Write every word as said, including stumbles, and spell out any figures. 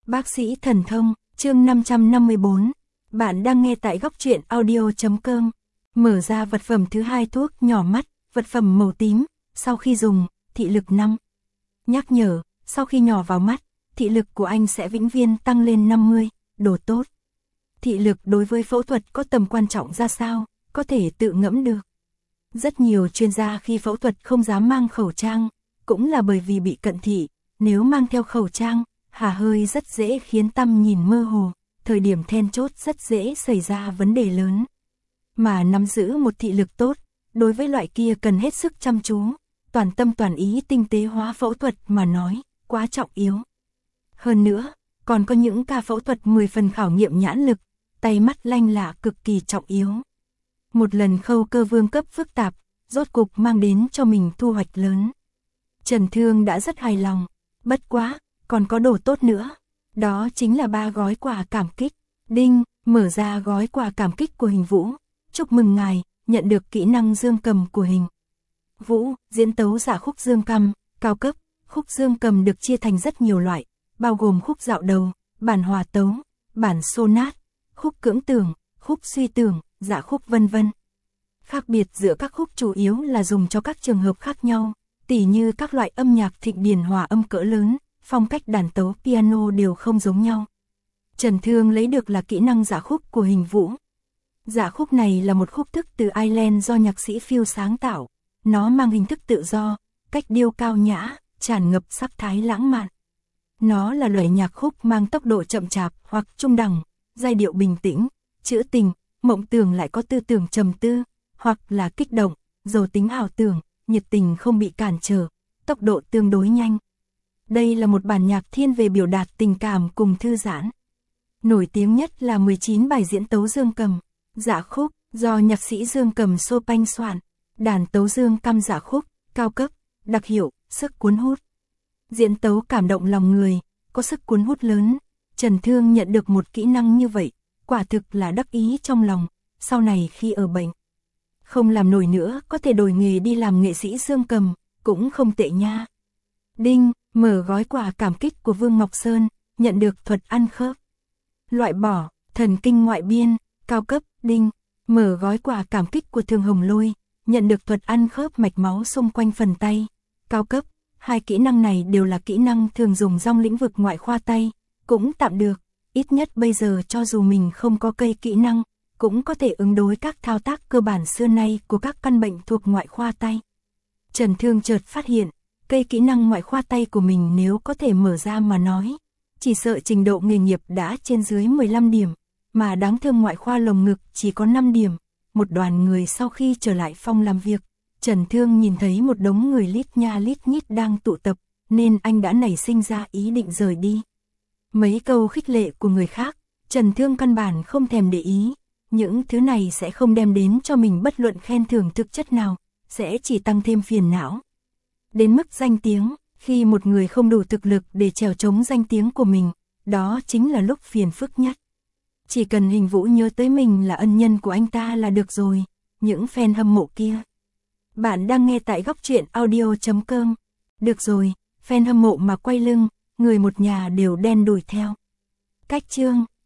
Bác sĩ thần thông, chương năm trăm năm mươi bốn. Bạn đang nghe tại góc truyện audio chấm com. Mở ra vật phẩm thứ hai, thuốc nhỏ mắt, vật phẩm màu tím, sau khi dùng, thị lực năm. Nhắc nhở, sau khi nhỏ vào mắt, thị lực của anh sẽ vĩnh viễn tăng lên năm mươi, đồ tốt. Thị lực đối với phẫu thuật có tầm quan trọng ra sao, có thể tự ngẫm được. Rất nhiều chuyên gia khi phẫu thuật không dám mang khẩu trang, cũng là bởi vì bị cận thị, nếu mang theo khẩu trang, hả hơi rất dễ khiến tăm nhìn mơ hồ, thời điểm then chốt rất dễ xảy ra vấn đề lớn. Mà nắm giữ một thị lực tốt, đối với loại kia cần hết sức chăm chú, toàn tâm toàn ý tinh tế hóa phẫu thuật mà nói, quá trọng yếu. Hơn nữa, còn có những ca phẫu thuật mười phần khảo nghiệm nhãn lực, tay mắt lanh lạ cực kỳ trọng yếu. Một lần khâu cơ vương cấp phức tạp, rốt cục mang đến cho mình thu hoạch lớn. Trần Thương đã rất hài lòng, bất quá, còn có đồ tốt nữa. Đó chính là ba gói quà cảm kích. Đinh, mở ra gói quà cảm kích của Hình Vũ. Chúc mừng ngài, nhận được kỹ năng dương cầm của Hình Vũ, diễn tấu giả khúc dương cầm, cao cấp. Khúc dương cầm được chia thành rất nhiều loại, bao gồm khúc dạo đầu, bản hòa tấu, bản sonat, khúc cưỡng tưởng, khúc suy tưởng, giả khúc vân vân. Khác biệt giữa các khúc chủ yếu là dùng cho các trường hợp khác nhau, tỉ như các loại âm nhạc thịnh điển hòa âm cỡ lớn, phong cách đàn tấu piano đều không giống nhau. Trần Thương lấy được là kỹ năng giả khúc của Hình Vũ. Giả khúc này là một khúc thức từ Ireland do nhạc sĩ Phil sáng tạo. Nó mang hình thức tự do, cách điêu cao nhã, tràn ngập sắc thái lãng mạn. Nó là loại nhạc khúc mang tốc độ chậm chạp hoặc trung đẳng, giai điệu bình tĩnh, trữ tình, mộng tưởng lại có tư tưởng trầm tư, hoặc là kích động, giàu tính ảo tưởng, nhiệt tình không bị cản trở, tốc độ tương đối nhanh. Đây là một bản nhạc thiên về biểu đạt tình cảm cùng thư giãn. Nổi tiếng nhất là mười chín bài diễn tấu dương cầm, giả khúc, do nhạc sĩ dương cầm Chopin soạn, đàn tấu dương cầm giả khúc, cao cấp, đặc hiệu, sức cuốn hút. Diễn tấu cảm động lòng người, có sức cuốn hút lớn. Trần Thương nhận được một kỹ năng như vậy, quả thực là đắc ý trong lòng, sau này khi ở bệnh không làm nổi nữa có thể đổi nghề đi làm nghệ sĩ dương cầm, cũng không tệ nha. Đinh, mở gói quà cảm kích của Vương Ngọc Sơn, nhận được thuật ăn khớp. Loại bỏ, thần kinh ngoại biên, cao cấp. Đinh, mở gói quà cảm kích của Thường Hồng Lôi, nhận được thuật ăn khớp mạch máu xung quanh phần tay, cao cấp. Hai kỹ năng này đều là kỹ năng thường dùng trong lĩnh vực ngoại khoa tay, cũng tạm được, ít nhất bây giờ cho dù mình không có cây kỹ năng, cũng có thể ứng đối các thao tác cơ bản xưa nay của các căn bệnh thuộc ngoại khoa tay. Trần Thương chợt phát hiện, cây kỹ năng ngoại khoa tay của mình nếu có thể mở ra mà nói, chỉ sợ trình độ nghề nghiệp đã trên dưới mười lăm điểm, mà đáng thương ngoại khoa lồng ngực chỉ có năm điểm. Một đoàn người sau khi trở lại phòng làm việc, Trần Thương nhìn thấy một đống người lít nha lít nhít đang tụ tập, nên anh đã nảy sinh ra ý định rời đi. Mấy câu khích lệ của người khác, Trần Thương căn bản không thèm để ý, những thứ này sẽ không đem đến cho mình bất luận khen thưởng thực chất nào, sẽ chỉ tăng thêm phiền não. Đến mức danh tiếng, khi một người không đủ thực lực để trèo chống danh tiếng của mình, đó chính là lúc phiền phức nhất. Chỉ cần Hình Vũ nhớ tới mình là ân nhân của anh ta là được rồi, những fan hâm mộ kia. Bạn đang nghe tại góc truyện audio chấm com. Được rồi, fan hâm mộ mà quay lưng, người một nhà đều đen đuổi theo. Cách chương